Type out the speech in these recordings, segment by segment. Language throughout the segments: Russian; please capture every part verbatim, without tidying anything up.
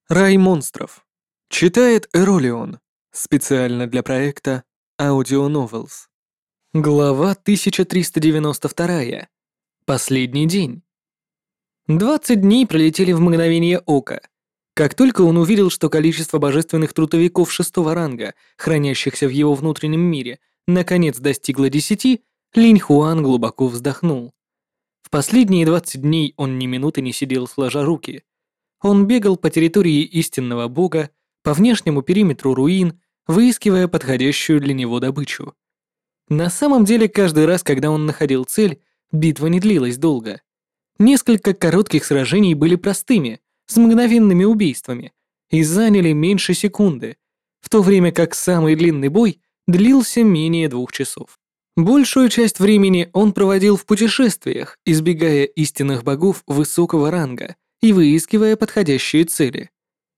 Рай монстров. Читает Эролион. Специально для проекта Audio Novels. Глава тысяча триста девяносто два. Последний день. Двадцать дней пролетели в мгновение ока. Как только он увидел, что количество божественных трутовиков шестого ранга, хранящихся в его внутреннем мире, наконец достигло десяти, Линь Хуан глубоко вздохнул. В последние двадцать дней он ни минуты не сидел сложа руки. Он бегал по территории истинного бога, по внешнему периметру руин, выискивая подходящую для него добычу. На самом деле, каждый раз, когда он находил цель, битва не длилась долго. Несколько коротких сражений были простыми, с мгновенными убийствами, и заняли меньше секунды, в то время как самый длинный бой длился менее двух часов. Большую часть времени он проводил в путешествиях, избегая истинных богов высокого ранга и выискивая подходящие цели.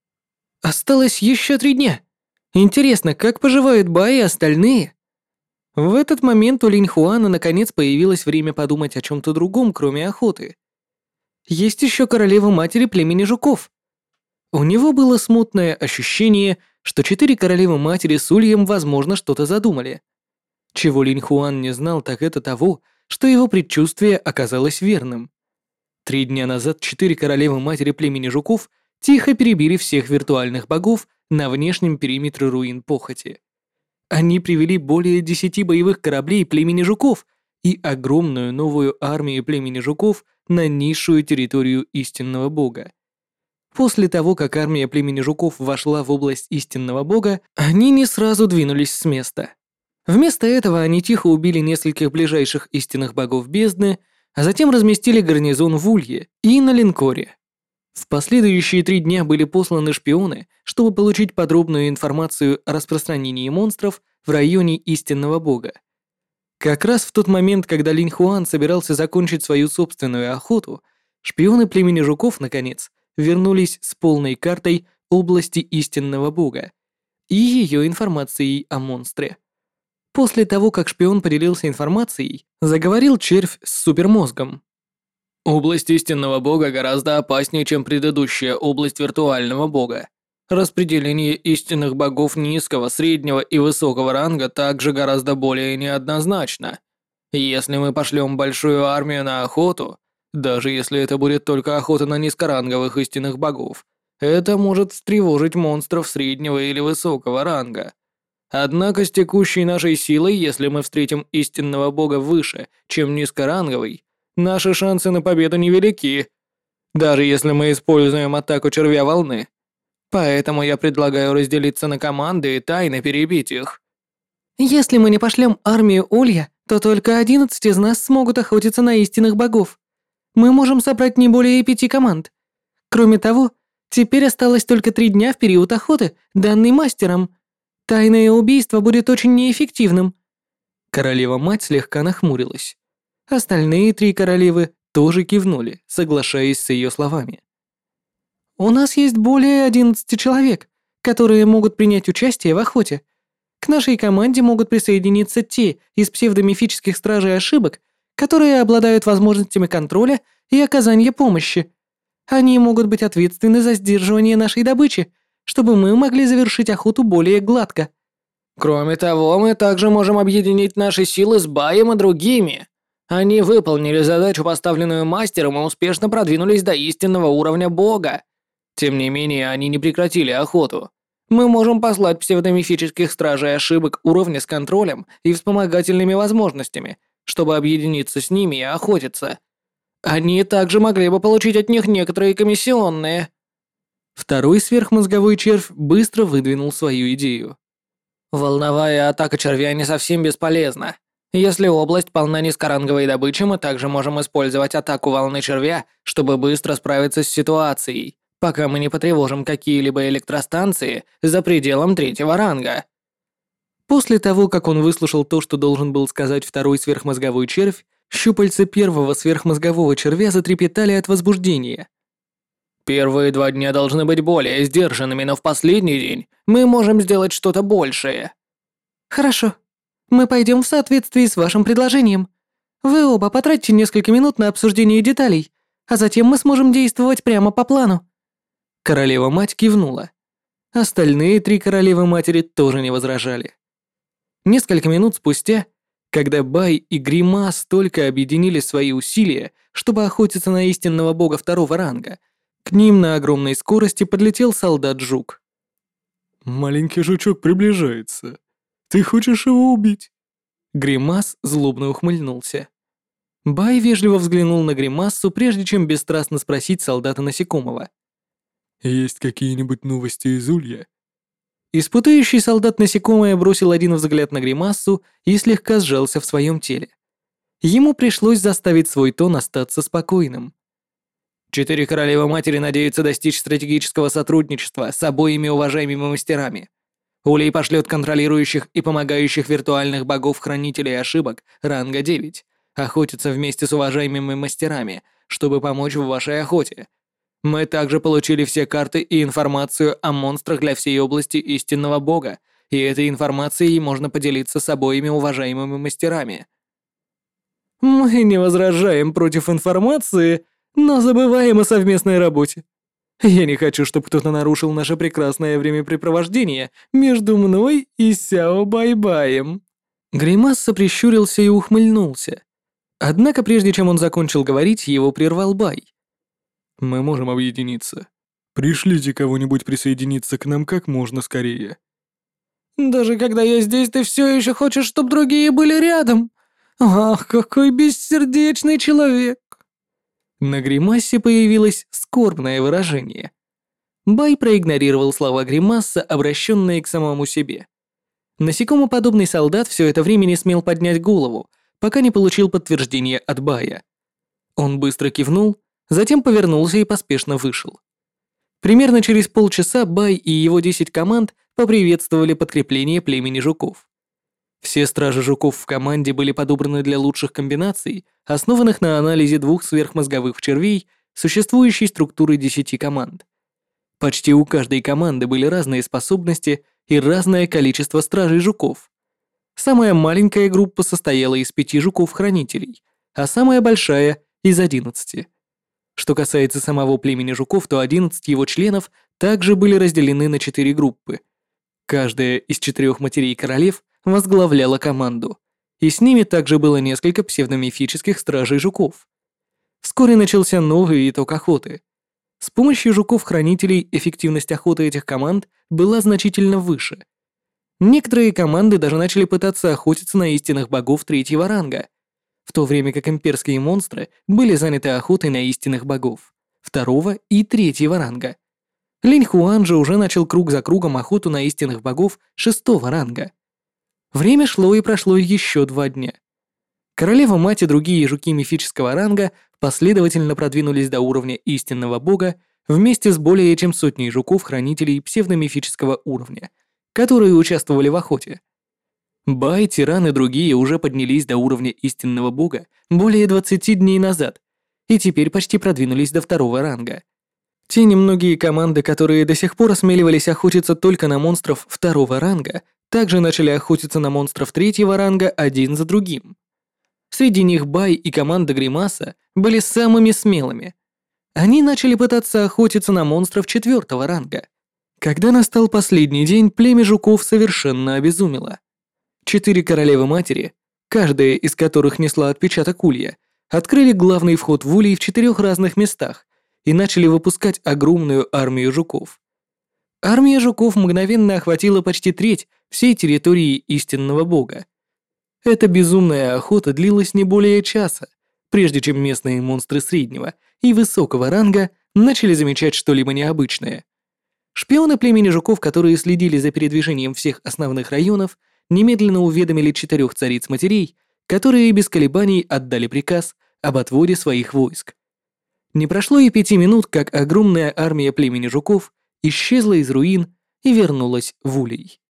Осталось еще три дня. Интересно, как поживают Баи и остальные? В этот момент у Линь Хуана наконец появилось время подумать о чем-то другом, кроме охоты. Есть еще королева-матери племени жуков. У него было смутное ощущение, что четыре королевы-матери с Ульем, возможно, что-то задумали. Чего Линь Хуан не знал, так это того, что его предчувствие оказалось верным. Три дня назад четыре королевы-матери племени жуков тихо перебили всех виртуальных богов на внешнем периметре руин похоти. Они привели более десяти боевых кораблей племени жуков и огромную новую армию племени жуков на низшую территорию истинного бога. После того, как армия племени жуков вошла в область истинного бога, они не сразу двинулись с места. Вместо этого они тихо убили нескольких ближайших истинных богов бездны, а затем разместили гарнизон в Улье и на линкоре. В последующие три дня были посланы шпионы, чтобы получить подробную информацию о распространении монстров в районе истинного бога. Как раз в тот момент, когда Линь Хуан собирался закончить свою собственную охоту, шпионы племени жуков, наконец, вернулись с полной картой области истинного бога и ее информацией о монстре. После того, как шпион поделился информацией, заговорил червь с супермозгом. Область истинного бога гораздо опаснее, чем предыдущая область виртуального бога. Распределение истинных богов низкого, среднего и высокого ранга также гораздо более неоднозначно. Если мы пошлем большую армию на охоту, даже если это будет только охота на низкоранговых истинных богов, это может встревожить монстров среднего или высокого ранга. Однако с текущей нашей силой, если мы встретим истинного бога выше, чем низкоранговый, наши шансы на победу невелики, даже если мы используем атаку червя волны. Поэтому я предлагаю разделиться на команды и тайно перебить их. Если мы не пошлем армию Улья, то только одиннадцать из нас смогут охотиться на истинных богов. Мы можем собрать не более пяти команд. Кроме того, теперь осталось только три дня в период охоты, данный мастером. Тайное убийство будет очень неэффективным. Королева-мать слегка нахмурилась. Остальные три королевы тоже кивнули, соглашаясь с ее словами. У нас есть более одиннадцати человек, которые могут принять участие в охоте. К нашей команде могут присоединиться те из псевдомифических стражей ошибок, которые обладают возможностями контроля и оказания помощи. Они могут быть ответственны за сдерживание нашей добычи, чтобы мы могли завершить охоту более гладко. Кроме того, мы также можем объединить наши силы с Баем и другими. Они выполнили задачу, поставленную мастером, и успешно продвинулись до истинного уровня бога. Тем не менее, они не прекратили охоту. Мы можем послать псевдомифических стражей ошибок уровня с контролем и вспомогательными возможностями, чтобы объединиться с ними и охотиться. Они также могли бы получить от них некоторые комиссионные. Второй сверхмозговой червь быстро выдвинул свою идею. Волновая атака червя не совсем бесполезна. Если область полна низкоранговой добычи, мы также можем использовать атаку волны червя, чтобы быстро справиться с ситуацией, пока мы не потревожим какие-либо электростанции за пределом третьего ранга. После того, как он выслушал то, что должен был сказать второй сверхмозговой червь, щупальца первого сверхмозгового червя затрепетали от возбуждения. Первые два дня должны быть более сдержанными, но в последний день мы можем сделать что-то большее. Хорошо. Мы пойдем в соответствии с вашим предложением. Вы оба потратьте несколько минут на обсуждение деталей, а затем мы сможем действовать прямо по плану. Королева-мать кивнула. Остальные три королевы-матери тоже не возражали. Несколько минут спустя, когда Бай и Гримас только объединили свои усилия, чтобы охотиться на истинного бога второго ранга, к ним на огромной скорости подлетел солдат-жук. «Маленький жучок приближается. Ты хочешь его убить?» Гримас злобно ухмыльнулся. Бай вежливо взглянул на Гримассу, прежде чем бесстрастно спросить солдата-насекомого. «Есть какие-нибудь новости из Улья?» Испытующий солдат-насекомое бросил один взгляд на Гримассу и слегка сжался в своем теле. Ему пришлось заставить свой тон остаться спокойным. Четыре королевы-матери надеются достичь стратегического сотрудничества с обоими уважаемыми мастерами. Улей пошлет контролирующих и помогающих виртуальных богов-хранителей ошибок ранга девять охотиться вместе с уважаемыми мастерами, чтобы помочь в вашей охоте. Мы также получили все карты и информацию о монстрах для всей области истинного бога, и этой информацией можно поделиться с обоими уважаемыми мастерами. Мы не возражаем против информации, но забываем о совместной работе. Я не хочу, чтобы кто-то нарушил наше прекрасное времяпрепровождение между мной и Сяо Байбаем. Гримасса прищурился и ухмыльнулся. Однако прежде чем он закончил говорить, его прервал Бай. «Мы можем объединиться. Пришлите кого-нибудь присоединиться к нам как можно скорее». «Даже когда я здесь, ты все еще хочешь, чтобы другие были рядом? Ах, какой бессердечный человек!» На гримасе появилось скорбное выражение. Бай проигнорировал слова Гримасса, обращенные к самому себе. Насекомоподобный солдат все это время не смел поднять голову, пока не получил подтверждение от Бая. Он быстро кивнул, затем повернулся и поспешно вышел. Примерно через полчаса Бай и его десять команд поприветствовали подкрепление племени жуков. Все стражи жуков в команде были подобраны для лучших комбинаций, основанных на анализе двух сверхмозговых червей, существующей структуры десяти команд. Почти у каждой команды были разные способности и разное количество стражей жуков. Самая маленькая группа состояла из пяти жуков-хранителей, а самая большая — из одиннадцати. Что касается самого племени жуков, то одиннадцать его членов также были разделены на четыре группы. Каждая из четырех матерей королев возглавляла команду, и с ними также было несколько псевдомифических стражей жуков. Вскоре начался новый итог охоты. С помощью жуков-хранителей эффективность охоты этих команд была значительно выше. Некоторые команды даже начали пытаться охотиться на истинных богов третьего ранга, в то время как имперские монстры были заняты охотой на истинных богов второго и третьего ранга. Линь Хуан же уже начал круг за кругом охоту на истинных богов шестого ранга. Время шло и прошло еще два дня. Королева-мать и другие жуки мифического ранга последовательно продвинулись до уровня истинного бога вместе с более чем сотней жуков-хранителей псевдомифического уровня, которые участвовали в охоте. Бай, Тиран и другие уже поднялись до уровня истинного бога более двадцати дней назад и теперь почти продвинулись до второго ранга. Те немногие команды, которые до сих пор осмеливались охотиться только на монстров второго ранга, также начали охотиться на монстров третьего ранга один за другим. Среди них Бай и команда Гримаса были самыми смелыми. Они начали пытаться охотиться на монстров четвертого ранга. Когда настал последний день, племя жуков совершенно обезумело. Четыре королевы-матери, каждая из которых несла отпечаток улья, открыли главный вход в улей в четырех разных местах и начали выпускать огромную армию жуков. Армия жуков мгновенно охватила почти треть всей территории истинного бога. Эта безумная охота длилась не более часа, прежде чем местные монстры среднего и высокого ранга начали замечать что-либо необычное. Шпионы племени жуков, которые следили за передвижением всех основных районов, немедленно уведомили четырех цариц-матерей, которые без колебаний отдали приказ об отводе своих войск. Не прошло и пяти минут, как огромная армия племени жуков исчезла из руин и вернулась в улей.